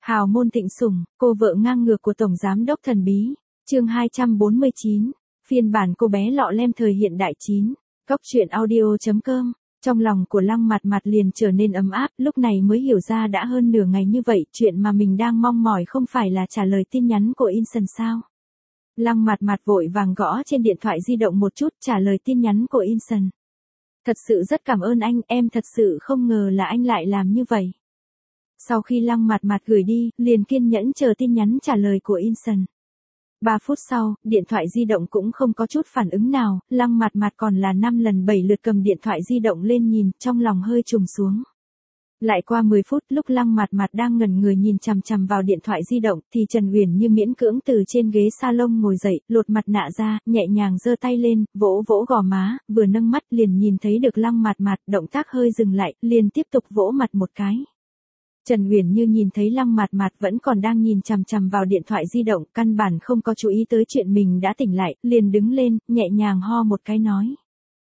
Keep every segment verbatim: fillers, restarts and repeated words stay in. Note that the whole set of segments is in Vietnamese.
Hào môn thịnh sủng, cô vợ ngang ngược của Tổng Giám đốc thần bí. Chương hai trăm bốn mươi chín. Phiên bản cô bé lọ lem thời hiện đại chín. Góc truyện audio chấm com. Trong lòng của Lăng Mặt Mặt liền trở nên ấm áp, lúc này mới hiểu ra đã hơn nửa ngày như vậy, chuyện mà mình đang mong mỏi không phải là trả lời tin nhắn của Inson sao? Lăng Mặt Mặt vội vàng gõ trên điện thoại di động một chút, trả lời tin nhắn của Inson. Thật sự rất cảm ơn anh, em thật sự không ngờ là anh lại làm như vậy. Sau khi Lăng Mặt Mặt gửi đi, liền kiên nhẫn chờ tin nhắn trả lời của Inson. Ba phút sau, điện thoại di động cũng không có chút phản ứng nào, Lăng Mặt Mặt còn là năm lần bảy lượt cầm điện thoại di động lên nhìn, trong lòng hơi trùng xuống. Lại qua mười phút, lúc Lăng Mặt Mặt đang ngẩn người nhìn chằm chằm vào điện thoại di động, thì Trần Uyển Như miễn cưỡng từ trên ghế salon ngồi dậy, lột mặt nạ ra, nhẹ nhàng giơ tay lên, vỗ vỗ gò má, vừa nâng mắt liền nhìn thấy được Lăng Mặt Mặt, động tác hơi dừng lại, liền tiếp tục vỗ mặt một cái. Trần Uyển Như nhìn thấy Lăng Mặt Mặt vẫn còn đang nhìn chằm chằm vào điện thoại di động, căn bản không có chú ý tới chuyện mình đã tỉnh lại, liền đứng lên, nhẹ nhàng ho một cái nói.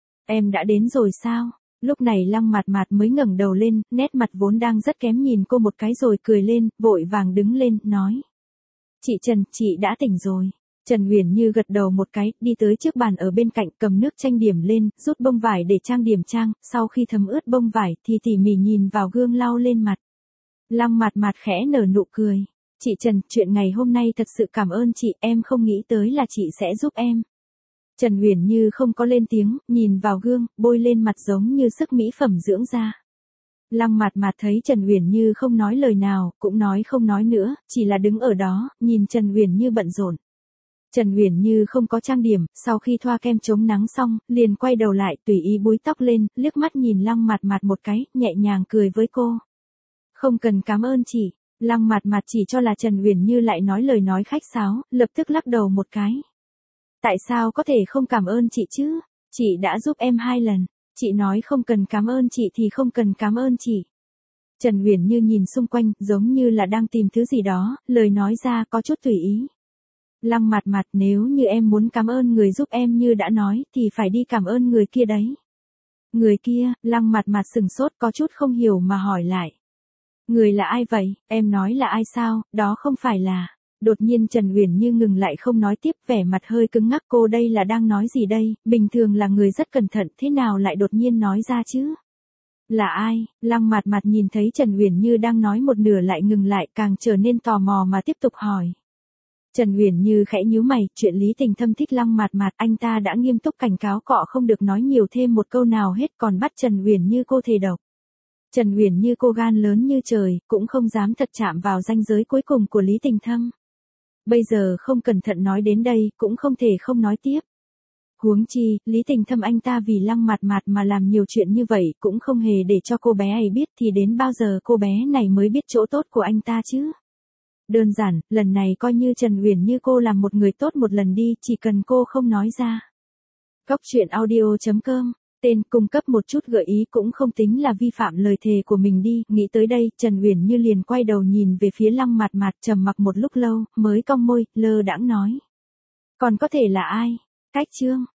Em đã đến rồi sao? Lúc này Lăng Mặt Mặt mới ngẩng đầu lên, nét mặt vốn đang rất kém nhìn cô một cái rồi cười lên, vội vàng đứng lên, nói. Chị Trần, chị đã tỉnh rồi. Trần Uyển Như gật đầu một cái, đi tới trước bàn ở bên cạnh, cầm nước trang điểm lên, rút bông vải để trang điểm trang, sau khi thấm ướt bông vải thì tỉ mỉ nhìn vào gương lau lên mặt. Lăng Mặt Mặt khẽ nở nụ cười. Chị Trần, chuyện ngày hôm nay thật sự cảm ơn chị, em không nghĩ tới là chị sẽ giúp em. Trần Uyển Như không có lên tiếng, nhìn vào gương, bôi lên mặt giống như sức mỹ phẩm dưỡng da. Lăng Mặt Mặt thấy Trần Uyển Như không nói lời nào, cũng nói không nói nữa, chỉ là đứng ở đó, nhìn Trần Uyển Như bận rộn. Trần Uyển Như không có trang điểm, sau khi thoa kem chống nắng xong, liền quay đầu lại, tùy ý búi tóc lên, liếc mắt nhìn Lăng Mặt Mặt một cái, nhẹ nhàng cười với cô. Không cần cảm ơn chị. Lăng Mặt Mặt chỉ cho là Trần Uyển Như lại nói lời nói khách sáo, lập tức lắc đầu một cái. Tại sao có thể không cảm ơn chị chứ? Chị đã giúp em hai lần. Chị nói không cần cảm ơn chị thì không cần cảm ơn chị. Trần Uyển Như nhìn xung quanh, giống như là đang tìm thứ gì đó, lời nói ra có chút tùy ý. Lăng Mặt Mặt, nếu như em muốn cảm ơn người giúp em như đã nói, thì phải đi cảm ơn người kia đấy. Người kia, Lăng Mặt Mặt sừng sốt có chút không hiểu mà hỏi lại. Người là ai vậy, em nói là ai sao, đó không phải là... Đột nhiên Trần Uyển Như ngừng lại không nói tiếp, vẻ mặt hơi cứng ngắc, cô đây là đang nói gì đây, bình thường là người rất cẩn thận, thế nào lại đột nhiên nói ra chứ? Là ai? Lăng Mặt Mặt nhìn thấy Trần Uyển Như đang nói một nửa lại ngừng lại, càng trở nên tò mò mà tiếp tục hỏi. Trần Uyển Như khẽ nhíu mày, chuyện Lý Tình Thâm thích Lăng Mặt Mặt, anh ta đã nghiêm túc cảnh cáo cọ không được nói nhiều thêm một câu nào hết, còn bắt Trần Uyển Như cô thề độc. Trần Uyển Như cô gan lớn như trời, cũng không dám thật chạm vào ranh giới cuối cùng của Lý Tình Thâm. Bây giờ không cẩn thận nói đến đây, cũng không thể không nói tiếp. Huống chi, Lý Tình Thâm anh ta vì Lăng Mặt Mặt mà làm nhiều chuyện như vậy, cũng không hề để cho cô bé ấy biết, thì đến bao giờ cô bé này mới biết chỗ tốt của anh ta chứ? Đơn giản, lần này coi như Trần Uyển Như cô làm một người tốt một lần đi, chỉ cần cô không nói ra. Góc truyện audio chấm com. Tên cung cấp một chút gợi ý cũng không tính là vi phạm lời thề của mình đi, nghĩ tới đây, Trần Uyển Như liền quay đầu nhìn về phía Lăng Mặt Mặt, trầm mặc một lúc lâu, mới cong môi, lơ đãng nói. Còn có thể là ai? Cách Trương.